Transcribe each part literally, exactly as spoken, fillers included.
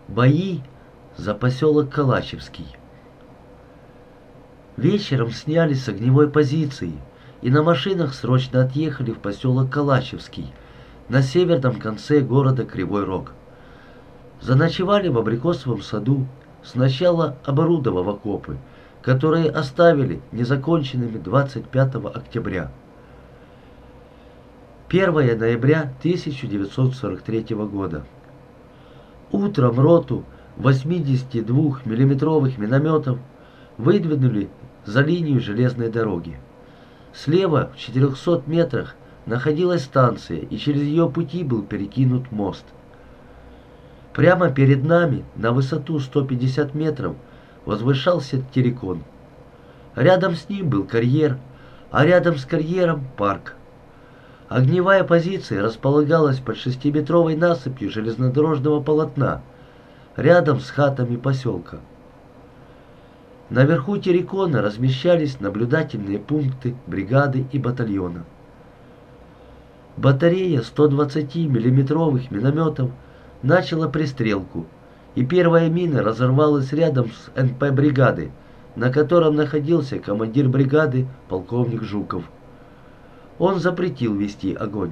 Бои за поселок Калачевский. Вечером снялись с огневой позиции и на машинах срочно отъехали в поселок Калачевский на северном конце города Кривой Рог. Заночевали в абрикосовом саду, сначала оборудовав окопы, которые оставили незаконченными двадцать пятого октября. первое ноября тысяча девятьсот сорок третьего года. Утром роту восьмидесятидвухмиллиметровых минометов выдвинули за линию железной дороги. Слева, в четырехстах метрах, находилась станция, и через ее пути был перекинут мост. Прямо перед нами, на высоту сто пятьдесят метров, возвышался террикон. Рядом с ним был карьер, а рядом с карьером парк. Огневая позиция располагалась под шестиметровой насыпью железнодорожного полотна, рядом с хатами поселка. Наверху террикона размещались наблюдательные пункты бригады и батальона. Батарея сто двадцатимиллиметровых минометов начала пристрелку, и первая мина разорвалась рядом с эн пэ бригады, на котором находился командир бригады полковник Жуков. Он запретил вести огонь.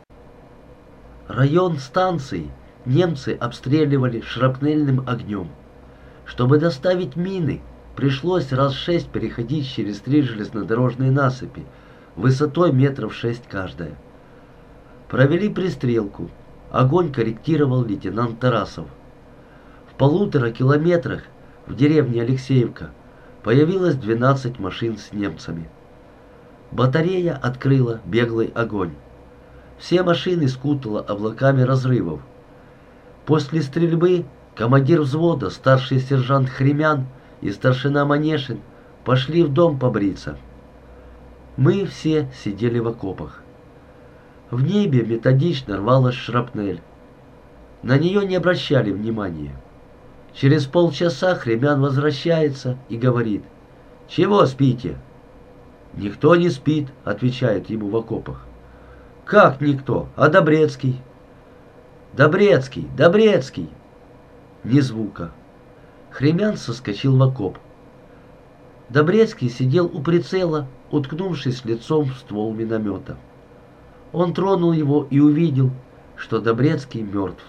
Район станции немцы обстреливали шрапнельным огнем. Чтобы доставить мины, пришлось раз шесть переходить через три железнодорожные насыпи, высотой метров шесть каждая. Провели пристрелку. Огонь корректировал лейтенант Тарасов. В полутора километрах в деревне Алексеевка появилось двенадцать машин с немцами. Батарея открыла беглый огонь. Все машины скутало облаками разрывов. После стрельбы командир взвода, старший сержант Хремян и старшина Манешин пошли в дом побриться. Мы все сидели в окопах. В небе методично рвалась шрапнель. На нее не обращали внимания. Через полчаса Хремян возвращается и говорит: «Чего спите?» «Никто не спит», — отвечает ему в окопах. «Как никто? А Добрецкий?» «Добрецкий! Добрецкий!» Ни звука. Хремян соскочил в окоп. Добрецкий сидел у прицела, уткнувшись лицом в ствол миномета. Он тронул его и увидел, что Добрецкий мертв.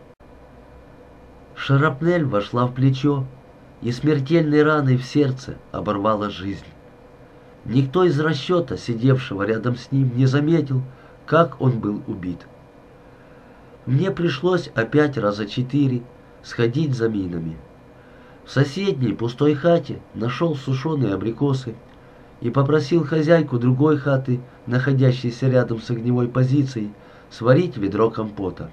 Шрапнель вошла в плечо и смертельной раной в сердце оборвала жизнь. Никто из расчета, сидевшего рядом с ним, не заметил, как он был убит. Мне пришлось опять раза четыре сходить за минами. В соседней пустой хате нашел сушеные абрикосы и попросил хозяйку другой хаты, находящейся рядом с огневой позицией, сварить ведро компота.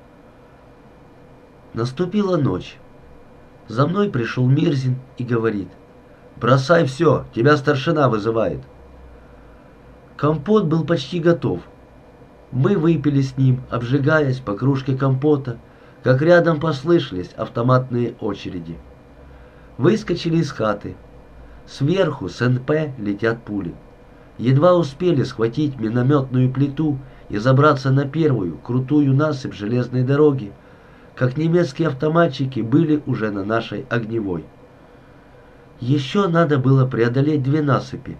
Наступила ночь. За мной пришел Мирзин и говорит: «Бросай все, тебя старшина вызывает». Компот был почти готов. Мы выпили с ним, обжигаясь по кружке компота, как рядом послышались автоматные очереди. Выскочили из хаты. Сверху с эн пэ летят пули. Едва успели схватить минометную плиту и забраться на первую крутую насыпь железной дороги, как немецкие автоматчики были уже на нашей огневой. Еще надо было преодолеть две насыпи.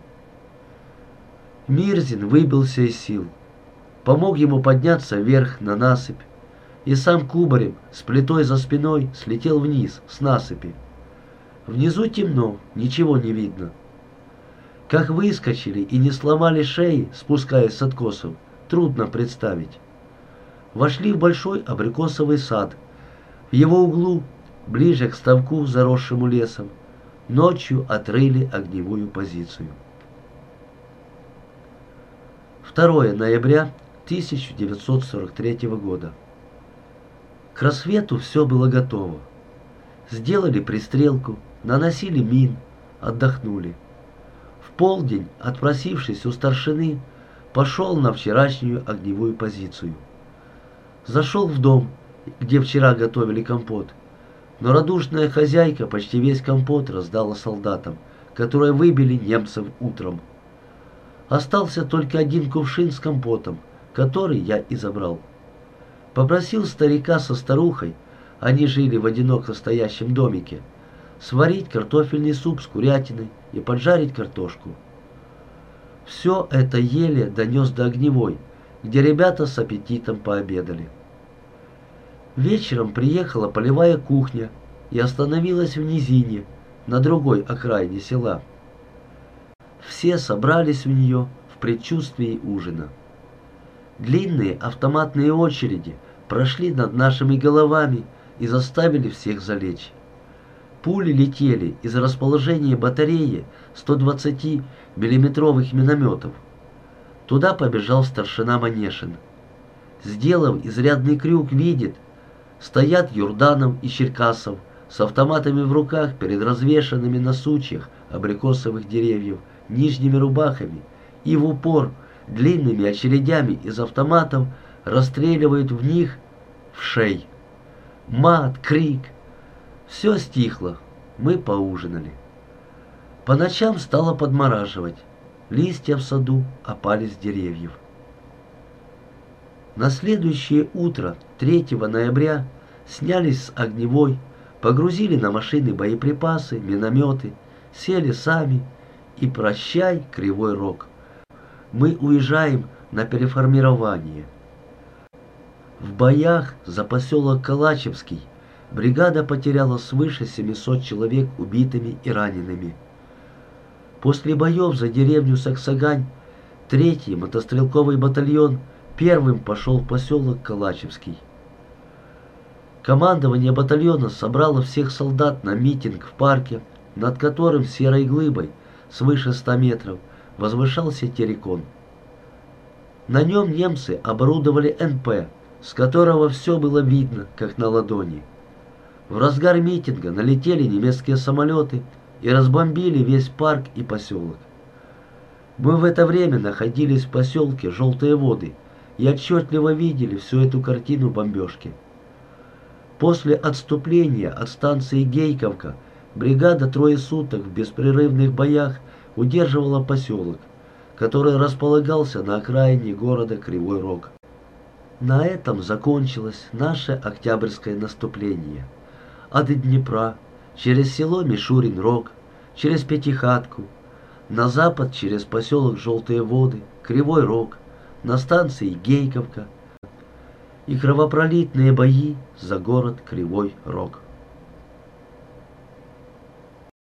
Мирзин выбился из сил. Помог ему подняться вверх на насыпь, и сам кубарем с плитой за спиной слетел вниз с насыпи. Внизу темно, ничего не видно. Как выскочили и не сломали шеи, спускаясь с откосов, трудно представить. Вошли в большой абрикосовый сад. В его углу, ближе к ставку, заросшему лесом, ночью отрыли огневую позицию. второе ноября тысяча девятьсот сорок третьего года. К рассвету все было готово. Сделали пристрелку, наносили мин, отдохнули. В полдень, отпросившись у старшины, пошел на вчерашнюю огневую позицию. Зашел в дом, где вчера готовили компот, но радушная хозяйка почти весь компот раздала солдатам, которые выбили немцев утром. Остался только один кувшин с компотом, который я и забрал. Попросил старика со старухой они жили в одиноко стоящем домике, сварить картофельный суп с курятиной и поджарить картошку. Все это еле донес до Огневой, где ребята с аппетитом пообедали. Вечером приехала полевая кухня и остановилась в низине, на другой окраине села. Все собрались в нее в предчувствии ужина. Длинные автоматные очереди прошли над нашими головами и заставили всех залечь. Пули летели из расположения батареи сто двадцатимиллиметровых минометов. Туда побежал старшина Манешин. Сделав изрядный крюк, видит, стоят Юрданов и Черкасов с автоматами в руках перед развешанными на сучьях абрикосовых деревьев нижними рубахами и в упор длинными очередями из автоматов расстреливают в них в шей. Мат, крик. Все стихло. Мы поужинали. По ночам стало подмораживать. Листья в саду опали с деревьев. На следующее утро, третьего ноября, снялись с Огневой, погрузили на машины боеприпасы, минометы, сели сами и прощай, Кривой Рог. Мы уезжаем на переформирование. В боях за поселок Калачевский бригада потеряла свыше семисот человек убитыми и ранеными. После боев за деревню Саксагань третий мотострелковый батальон первым пошел в поселок Калачевский. Командование батальона собрало всех солдат на митинг в парке, над которым серой глыбой свыше ста метров возвышался террикон. На нем немцы оборудовали эн пэ, с которого все было видно, как на ладони. В разгар митинга налетели немецкие самолеты и разбомбили весь парк и поселок. Мы в это время находились в поселке Желтые Воды и отчетливо видели всю эту картину бомбежки. После отступления от станции Гейковка бригада трое суток в беспрерывных боях удерживала поселок, который располагался на окраине города Кривой Рог. На этом закончилось наше октябрьское наступление. От Днепра, через село Мишурин-Рог, через Пятихатку, на запад через поселок Желтые Воды, Кривой Рог, на станции Гейковка и кровопролитные бои за город Кривой Рог.